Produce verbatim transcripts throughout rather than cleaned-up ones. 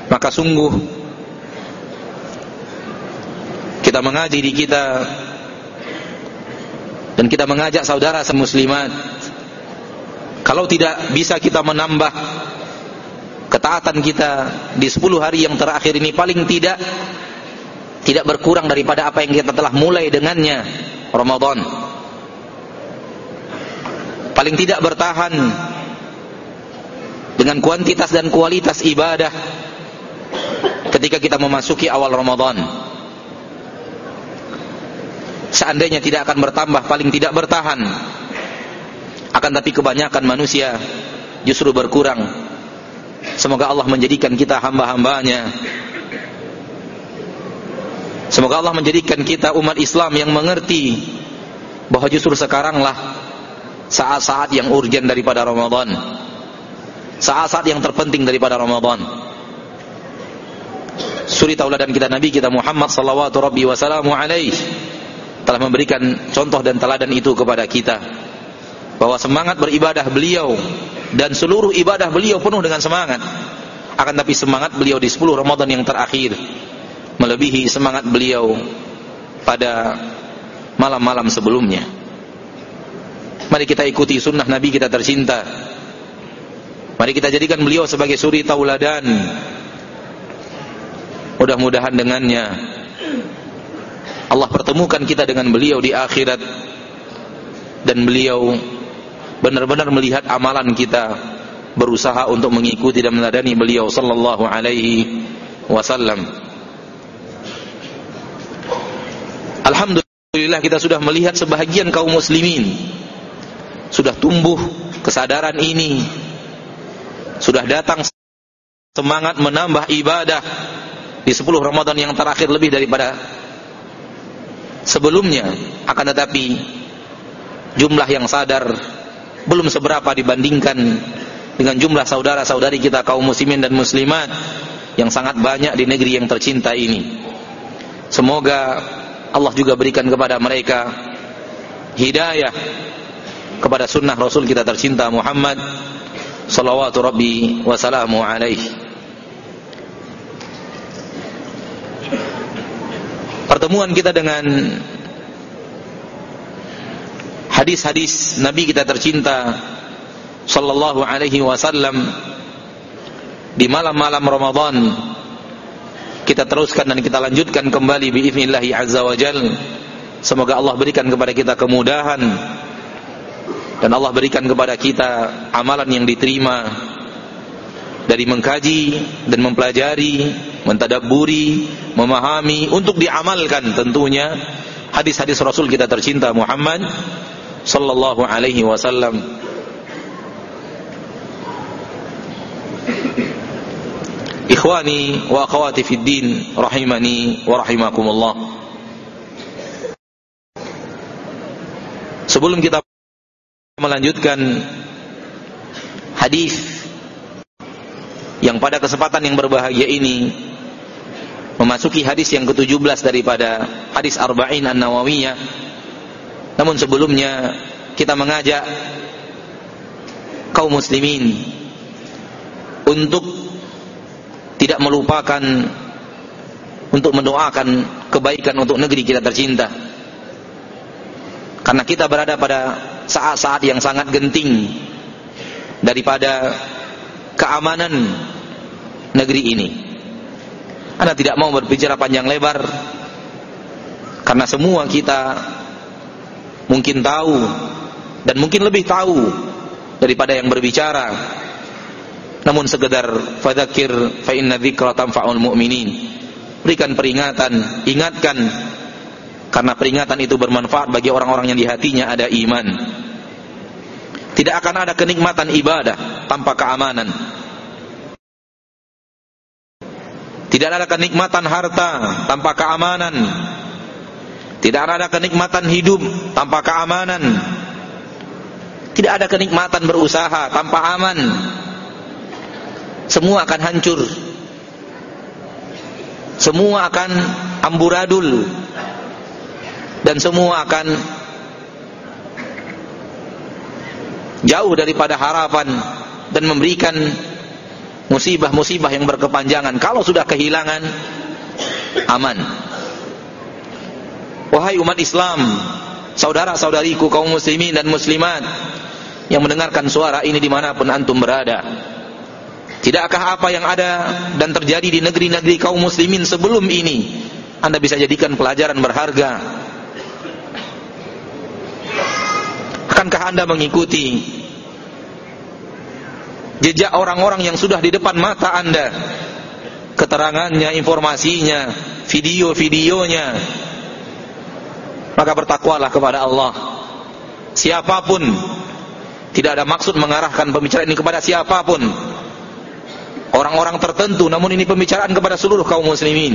maka sungguh kita mengaji di kita dan kita mengajak saudara semuslimat, kalau tidak bisa kita menambah ketaatan kita di sepuluh hari yang terakhir ini, paling tidak tidak berkurang daripada apa yang kita telah mulai dengannya Ramadan. Paling tidak bertahan dengan kuantitas dan kualitas ibadah ketika kita memasuki awal Ramadan. Seandainya tidak akan bertambah, paling tidak bertahan. Akan tapi kebanyakan manusia justru berkurang. Semoga Allah menjadikan kita hamba-hambanya. Semoga Allah menjadikan kita umat Islam yang mengerti bahwa justru sekaranglah saat-saat yang urgen daripada Ramadan, saat-saat yang terpenting daripada Ramadan. Suri tauladan kita Nabi kita Muhammad sallallahu rabbi wasallamu alaihi telah memberikan contoh dan teladan itu kepada kita, bahwa semangat beribadah beliau dan seluruh ibadah beliau penuh dengan semangat. Akan tapi semangat beliau di sepuluh Ramadan yang terakhir melebihi semangat beliau pada malam-malam sebelumnya. Mari kita ikuti sunnah Nabi kita tercinta. Mari kita jadikan beliau sebagai suri tauladan. Mudah-mudahan dengannya Allah pertemukan kita dengan beliau di akhirat, dan beliau benar-benar melihat amalan kita, berusaha untuk mengikuti dan meneladani beliau sallallahu alaihi wasallam. Alhamdulillah kita sudah melihat sebahagian kaum muslimin sudah tumbuh kesadaran ini, sudah datang semangat menambah ibadah di sepuluh Ramadan yang terakhir lebih daripada sebelumnya. Akan tetapi jumlah yang sadar belum seberapa dibandingkan dengan jumlah saudara-saudari kita kaum muslimin dan muslimat yang sangat banyak di negeri yang tercinta ini. Semoga Allah juga berikan kepada mereka hidayah kepada sunnah Rasul kita tercinta Muhammad sallallahu rabbi wasallamu alaihi. Pertemuan kita dengan hadis-hadis Nabi kita tercinta sallallahu alaihi wasallam di malam-malam Ramadan, kita teruskan dan kita lanjutkan kembali biiznillah azza wajal. Semoga Allah berikan kepada kita kemudahan dan Allah berikan kepada kita amalan yang diterima dari mengkaji dan mempelajari, mentadabburi, memahami, untuk diamalkan tentunya hadis-hadis Rasul kita tercinta Muhammad sallallahu alaihi wasallam. Ikhwani wa akhwati fid din, rahimani wa rahimakumullah. Sebelum kita melanjutkan hadis yang pada kesempatan yang berbahagia ini memasuki hadis yang ketujuh belas daripada hadis Arba'in An-Nawawiyah, namun sebelumnya kita mengajak kaum muslimin untuk tidak melupakan untuk mendoakan kebaikan untuk negeri kita tercinta, karena kita berada pada saat-saat yang sangat genting daripada keamanan negeri ini. Anda tidak mau berbicara panjang lebar, karena semua kita mungkin tahu dan mungkin lebih tahu daripada yang berbicara. Namun sekedar fadzakir fa inna dzikra tanfa'ul mu'minin. Berikan peringatan, ingatkan, karena peringatan itu bermanfaat bagi orang-orang yang di hatinya ada iman. Tidak akan ada kenikmatan ibadah tanpa keamanan. Tidak ada kenikmatan harta tanpa keamanan. Tidak ada kenikmatan hidup tanpa keamanan. Tidak ada kenikmatan berusaha tanpa aman. Semua akan hancur. Semua akan amburadul. Dan semua akan jauh daripada harapan dan memberikan musibah-musibah yang berkepanjangan. Kalau sudah kehilangan, aman. Wahai umat Islam, saudara-saudariku kaum muslimin dan muslimat yang mendengarkan suara ini dimanapun antum berada, tidakkah apa yang ada dan terjadi di negeri-negeri kaum muslimin sebelum ini Anda bisa jadikan pelajaran berharga? Akankah Anda mengikuti jejak orang-orang yang sudah di depan mata Anda, keterangannya, informasinya, video-videonya? Maka bertakwalah kepada Allah. Siapapun, tidak ada maksud mengarahkan pembicaraan ini kepada siapapun, orang-orang tertentu, namun ini pembicaraan kepada seluruh kaum muslimin.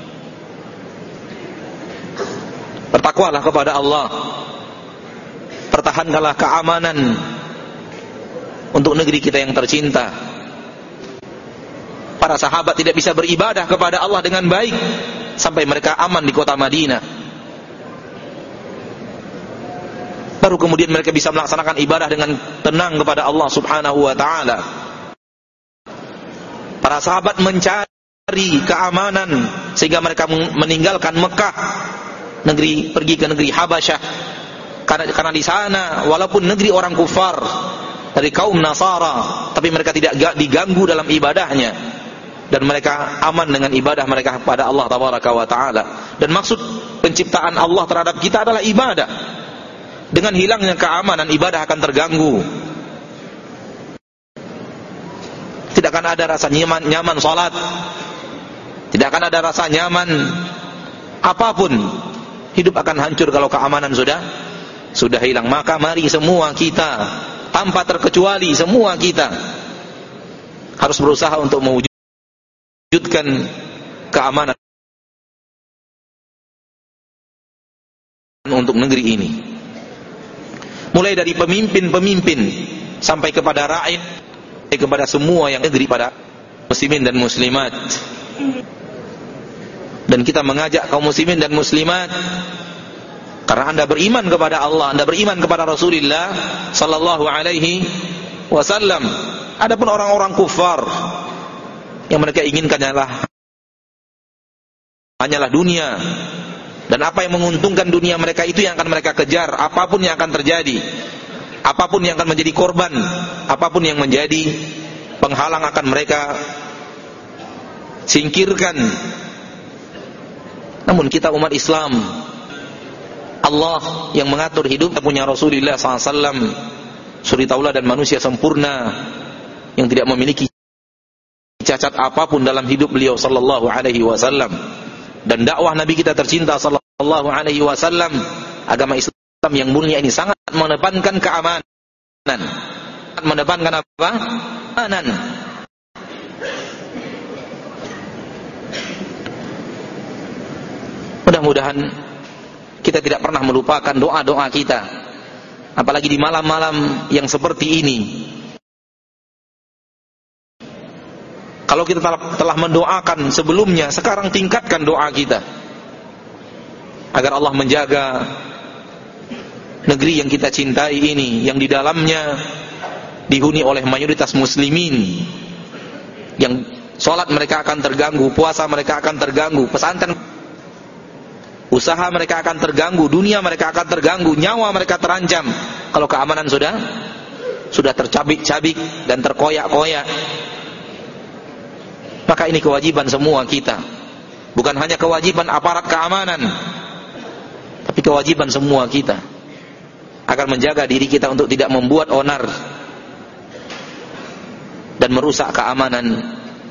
Bertakwalah kepada Allah. Pertahankanlah keamanan untuk negeri kita yang tercinta. Para sahabat tidak bisa beribadah kepada Allah dengan baik sampai mereka aman di kota Madinah. Baru kemudian mereka bisa melaksanakan ibadah dengan tenang kepada Allah subhanahu wa ta'ala. Para sahabat mencari keamanan sehingga mereka meninggalkan Mekah, negeri, pergi ke negeri Habasyah. Karena, karena di sana walaupun negeri orang kufar dari kaum Nasara, tapi mereka tidak diganggu dalam ibadahnya, dan mereka aman dengan ibadah mereka kepada Allah tabaraka wa ta'ala. Dan maksud penciptaan Allah terhadap kita adalah ibadah. Dengan hilangnya keamanan, ibadah akan terganggu. Tidak akan ada rasa nyaman, nyaman salat. Tidak akan ada rasa nyaman apapun. Hidup akan hancur kalau keamanan sudah sudah hilang. Maka mari semua kita, tanpa terkecuali semua kita, harus berusaha untuk mewujudkan keamanan untuk negeri ini. Mulai dari pemimpin-pemimpin sampai kepada rakyat, kepada semua yang negeri, pada muslimin dan muslimat. Dan kita mengajak kaum muslimin dan muslimat, karena Anda beriman kepada Allah, Anda beriman kepada Rasulullah sallallahu alaihi wasallam. Adapun orang-orang kufar yang mereka inginkan hanyalah hanyalah dunia, dan apa yang menguntungkan dunia mereka itu yang akan mereka kejar, apapun yang akan terjadi, apapun yang akan menjadi korban, apapun yang menjadi penghalang akan mereka singkirkan. Namun kita umat Islam, Allah yang mengatur hidup, kita punya Rasulullah sallallahu alaihi wasallam, suri tauladan manusia sempurna yang tidak memiliki cacat apapun dalam hidup beliau sallallahu alaihi wasallam. Dan dakwah Nabi kita tercinta sallallahu alaihi wasallam, agama Islam yang mulia ini sangat mengedepankan keamanan. Mengedepankan apa? Keamanan. Mudah-mudahan kita tidak pernah melupakan doa-doa kita, apalagi di malam-malam yang seperti ini. Kalau kita telah mendoakan sebelumnya, sekarang tingkatkan doa kita agar Allah menjaga negeri yang kita cintai ini, yang di dalamnya dihuni oleh mayoritas muslimin, yang sholat mereka akan terganggu, puasa mereka akan terganggu, pesantren, usaha mereka akan terganggu, dunia mereka akan terganggu, nyawa mereka terancam kalau keamanan sudah sudah tercabik-cabik dan terkoyak-koyak. Maka ini kewajiban semua kita, bukan hanya kewajiban aparat keamanan, tapi kewajiban semua kita agar menjaga diri kita untuk tidak membuat onar dan merusak keamanan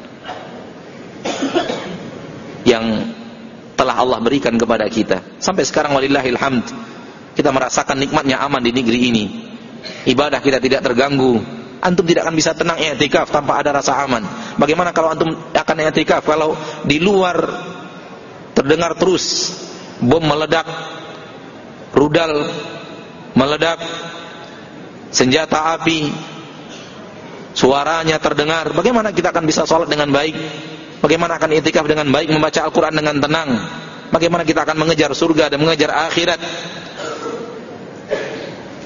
yang telah Allah berikan kepada kita. Sampai sekarang walillahil hamd, kita merasakan nikmatnya aman di negeri ini. Ibadah kita tidak terganggu. Antum tidak akan bisa tenang i'tikaf tanpa ada rasa aman. Bagaimana kalau antum akan i'tikaf kalau di luar terdengar terus bom meledak, rudal meledak, senjata api suaranya terdengar? Bagaimana kita akan bisa sholat dengan baik? Bagaimana akan i'tikaf dengan baik, membaca Al-Quran dengan tenang? Bagaimana kita akan mengejar surga dan mengejar akhirat?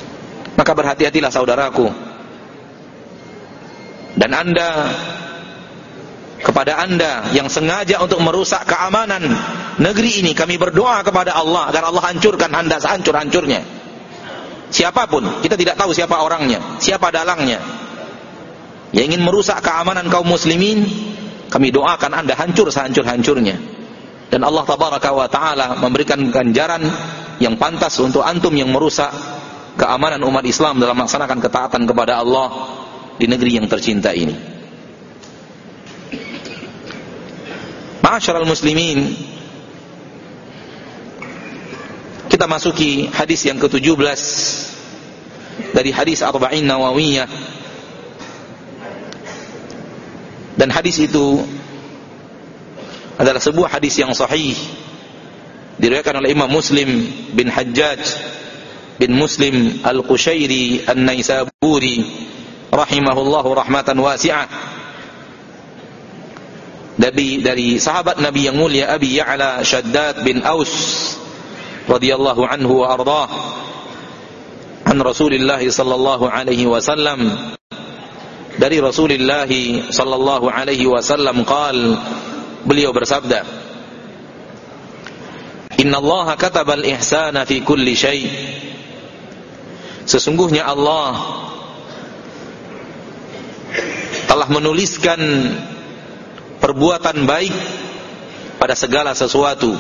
Maka berhati-hatilah saudaraku. Dan Anda kepada Anda yang sengaja untuk merusak keamanan negeri ini, kami berdoa kepada Allah agar Allah hancurkan Anda sehancur-hancurnya. Siapapun, kita tidak tahu siapa orangnya, siapa dalangnya, yang ingin merusak keamanan kaum muslimin, kami doakan Anda hancur sehancur-hancurnya. Dan Allah tabaraka wa ta'ala memberikan ganjaran yang pantas untuk antum yang merusak keamanan umat Islam dalam melaksanakan ketaatan kepada Allah di negeri yang tercinta ini. Ma'asyiral muslimin, kita masuki hadis yang ketujuh belas dari hadis Arba'in Nawawiyah. Dan hadis itu adalah sebuah hadis yang sahih, diriwayatkan oleh Imam Muslim bin Hajjaj bin Muslim Al-Qushairi An-Naisaburi rahimahullahu rahmatan wasi'ah, dari dari sahabat Nabi yang mulia Abi Ya'la Shaddad bin Aus radhiyallahu anhu wa ardhah an Rasulillah sallallahu alaihi wasallam, dari Rasulullah sallallahu alaihi wasallam qal, beliau bersabda, Inna Allah kataba al-ihsana fi kulli syai', sesungguhnya Allah telah menuliskan perbuatan baik pada segala sesuatu.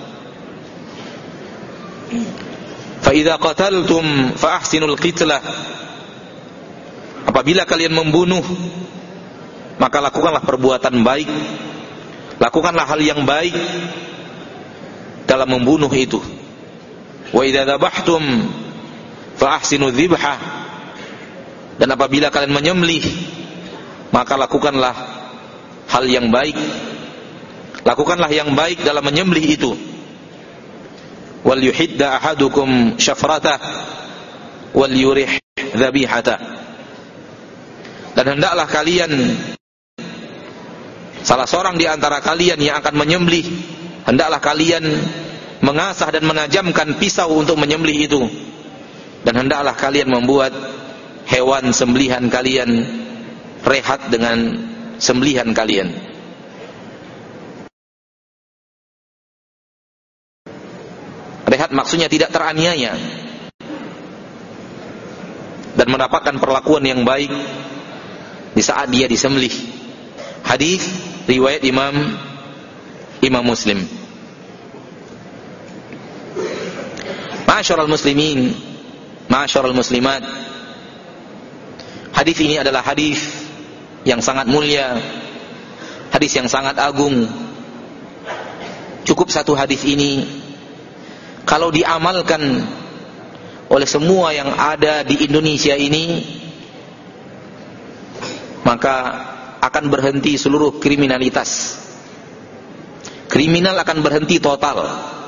Fa idza qataltum fa ahsinul qitlah, apabila kalian membunuh maka lakukanlah perbuatan baik, lakukanlah hal yang baik dalam membunuh itu. Wa idza dzabhtum fa ahsinudz dzibha, dan apabila kalian menyembelih maka lakukanlah hal yang baik, lakukanlah yang baik dalam menyembelih itu. Wal yuhidda ahadukum syafratah wal yurih dzabihata, dan hendaklah kalian, salah seorang di antara kalian yang akan menyembelih, hendaklah kalian mengasah dan menajamkan pisau untuk menyembelih itu, dan hendaklah kalian membuat hewan sembelihan kalian rehat dengan sembelihan kalian. Rehat maksudnya tidak teraniaya dan mendapatkan perlakuan yang baik di saat dia disembelih. Hadis riwayat Imam Imam Muslim. Ma'asyiral muslimin, ma'asyiral muslimat, hadis ini adalah hadis yang sangat mulia, hadis yang sangat agung. Cukup satu hadis ini, kalau diamalkan oleh semua yang ada di Indonesia ini, maka akan berhenti seluruh kriminalitas. Kriminal akan berhenti total.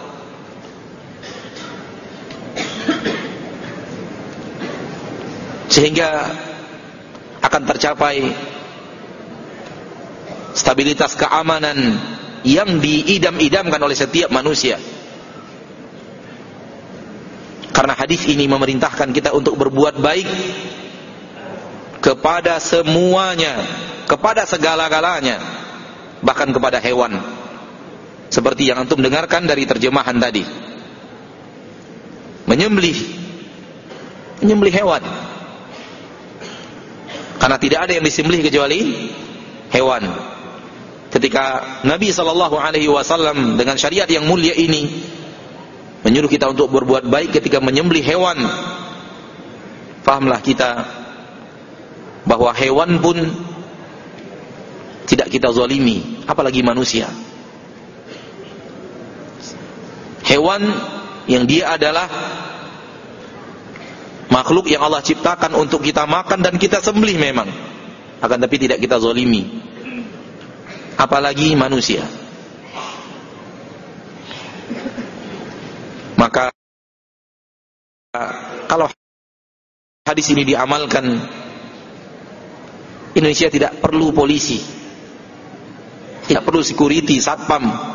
Sehingga akan tercapai stabilitas keamanan yang diidam-idamkan oleh setiap manusia. Karena hadis ini memerintahkan kita untuk berbuat baik kepada semuanya, kepada segala-galanya, bahkan kepada hewan. Seperti yang antum dengarkan dari terjemahan tadi. Menyembelih, menyembelih hewan. Karena tidak ada yang disembelih kecuali hewan. Ketika Nabi sallallahu alaihi wasallam dengan syariat yang mulia ini menyuruh kita untuk berbuat baik ketika menyembelih hewan, fahamlah kita bahwa hewan pun tidak kita zalimi, apalagi manusia. Hewan yang dia adalah makhluk yang Allah ciptakan untuk kita makan dan kita sembelih memang, akan tapi tidak kita zalimi, apalagi manusia. Maka kalau hadis ini diamalkan, Indonesia tidak perlu polisi, tidak perlu security, satpam.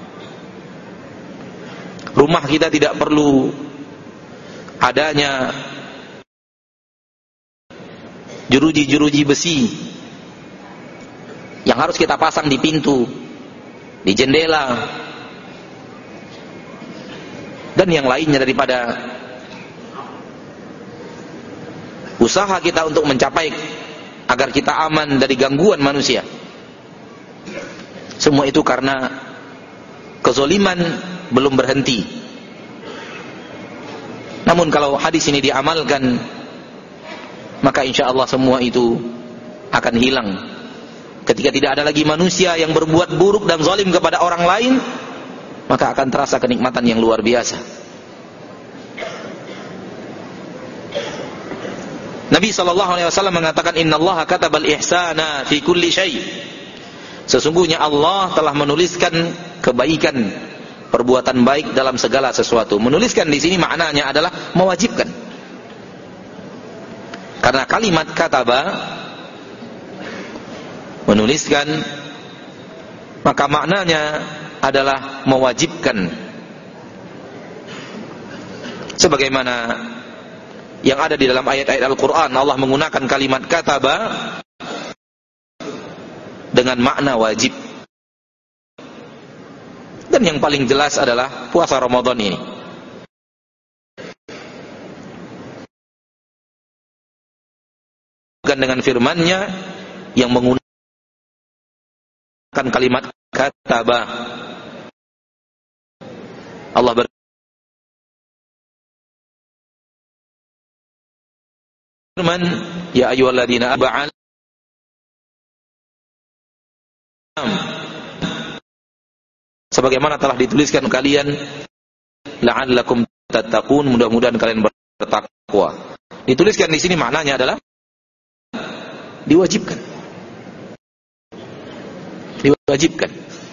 Rumah kita tidak perlu adanya jeruji-jeruji besi yang harus kita pasang di pintu, di jendela, dan yang lainnya daripada usaha kita untuk mencapai agar kita aman dari gangguan manusia. Semua itu karena kezaliman belum berhenti. Namun kalau hadis ini diamalkan, maka insya Allah semua itu akan hilang. Ketika tidak ada lagi manusia yang berbuat buruk dan zalim kepada orang lain, maka akan terasa kenikmatan yang luar biasa. Nabi sallallahu alaihi wasallam mengatakan, innallaha katabal ihsana fi kulli syai'. Sesungguhnya Allah telah menuliskan kebaikan, perbuatan baik dalam segala sesuatu. Menuliskan di sini maknanya adalah mewajibkan. Karena kalimat kataba, menuliskan, maka maknanya adalah mewajibkan. Sebagaimana yang ada di dalam ayat-ayat Al-Quran, Allah menggunakan kalimat kataba dengan makna wajib. Dan yang paling jelas adalah puasa Ramadan ini. Bukan dengan firman-Nya yang menggunakan kalimat kataba. Allah berfirman, ya ayyuhalladzina amanu sebagaimana telah dituliskan kalian la'allakum tattaqun, mudah-mudahan kalian bertakwa. Dituliskan di sini maknanya adalah diwajibkan. Diwajibkan.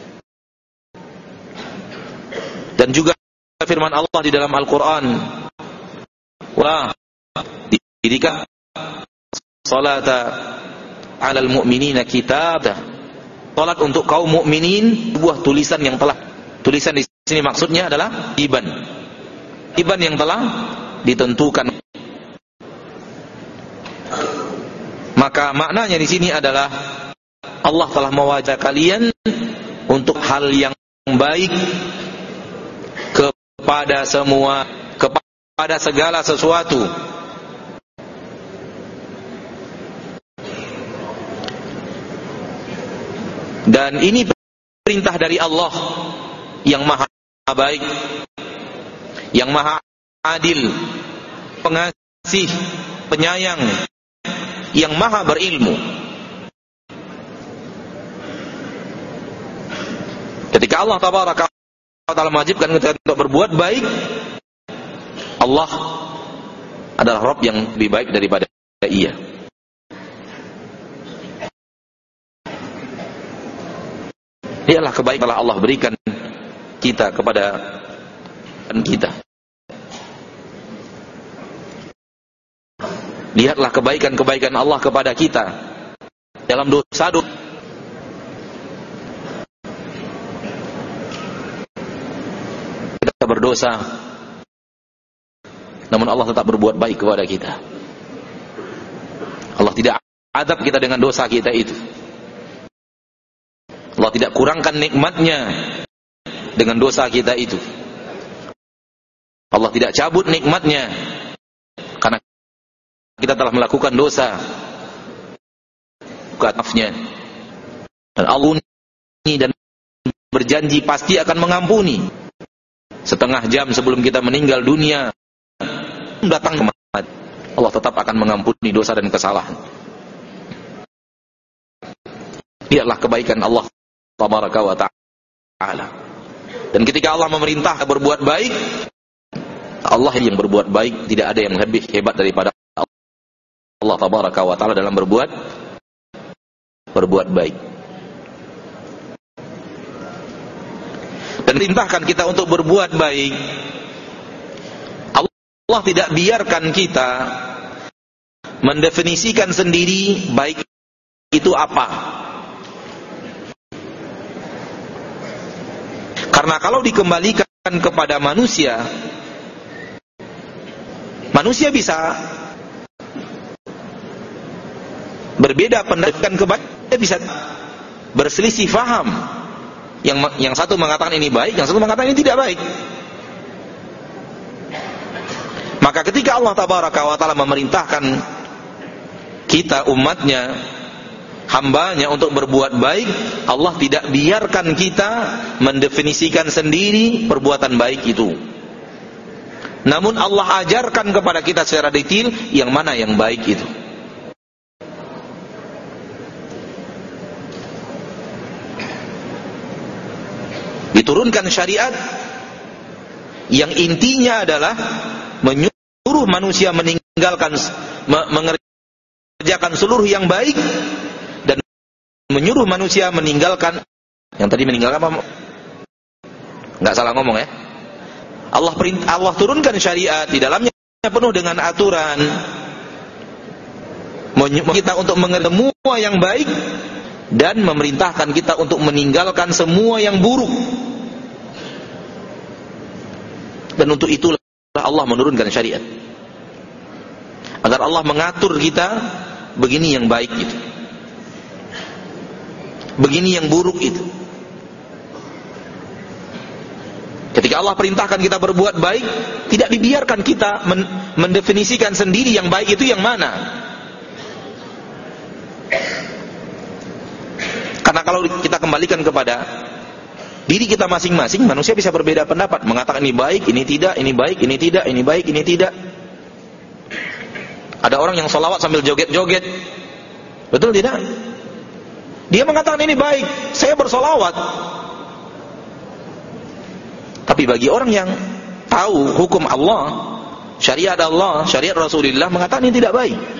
Dan juga firman Allah di dalam Al-Quran, wa didirikan salata 'alal mu'minina kitabah. Salat untuk kaum mukminin sebuah tulisan yang telah, tulisan di sini maksudnya adalah iban. Iban yang telah ditentukan. Maka maknanya di sini adalah Allah telah mewajibkan kalian untuk hal yang baik kepada semua, kepada segala sesuatu. Dan ini perintah dari Allah yang maha baik, yang maha adil, pengasih, penyayang, yang maha berilmu. Ketika Allah tabaraka wa ta'ala mewajibkan kita untuk berbuat baik, Allah adalah Rabb yang lebih baik daripada Ia. Ialah kebaikan telah Allah berikan kita kepada kita. Lihatlah kebaikan-kebaikan Allah kepada kita dalam dosa-dosa. Kita berdosa, namun Allah tetap berbuat baik kepada kita. Allah tidak azab kita dengan dosa kita itu. Allah tidak kurangkan nikmatnya dengan dosa kita itu. Allah tidak cabut nikmatnya karena kita telah melakukan dosa. Bukan maafnya. Dan Allah ini dan berjanji pasti akan mengampuni. Setengah jam sebelum kita meninggal dunia, datang kematian, Allah tetap akan mengampuni dosa dan kesalahan. Lihatlah kebaikan Allah tabaraka wa ta'ala. Dan ketika Allah memerintah berbuat baik, Allah yang berbuat baik, tidak ada yang lebih hebat daripada Allah tabaraka wa ta'ala dalam berbuat berbuat baik. Dan perintahkan kita untuk berbuat baik. Allah tidak biarkan kita mendefinisikan sendiri baik itu apa. Karena kalau dikembalikan kepada manusia, manusia bisa berbeda pendapat kebaikan, bisa berselisih faham. Yang yang satu mengatakan ini baik, yang satu mengatakan ini tidak baik. Maka ketika Allah Tabaraka wa Ta'ala memerintahkan kita umatnya, hambanya untuk berbuat baik, Allah tidak biarkan kita mendefinisikan sendiri perbuatan baik itu. Namun Allah ajarkan kepada kita secara detail yang mana yang baik itu. Diturunkan syariat yang intinya adalah menyuruh manusia meninggalkan, mengerjakan seluruh yang baik, dan menyuruh manusia meninggalkan yang tadi meninggalkan apa? Nggak salah ngomong ya. Allah perintah, Allah turunkan syariat di dalamnya penuh dengan aturan, menyuruh kita untuk mengerjakan semua yang baik dan memerintahkan kita untuk meninggalkan semua yang buruk. Dan untuk itulah Allah menurunkan syariat, agar Allah mengatur kita begini yang baik itu, begini yang buruk itu. Ketika Allah perintahkan kita berbuat baik, tidak dibiarkan kita men- mendefinisikan sendiri yang baik itu yang mana. Karena kalau kita kembalikan kepada diri kita masing-masing, manusia bisa berbeda pendapat, mengatakan ini baik, ini tidak, ini baik, ini tidak, ini baik, ini tidak. Ada orang yang sholawat sambil joget-joget, betul tidak? Dia mengatakan ini baik, saya bersolawat. Tapi bagi orang yang tahu hukum Allah, syariat Allah, syariat Rasulullah, mengatakan ini tidak baik.